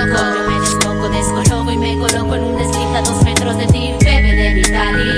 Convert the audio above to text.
loco. Yo me desloco, descoloco y me coloco en un desliz a 2 metros de ti, bebé de Vitali.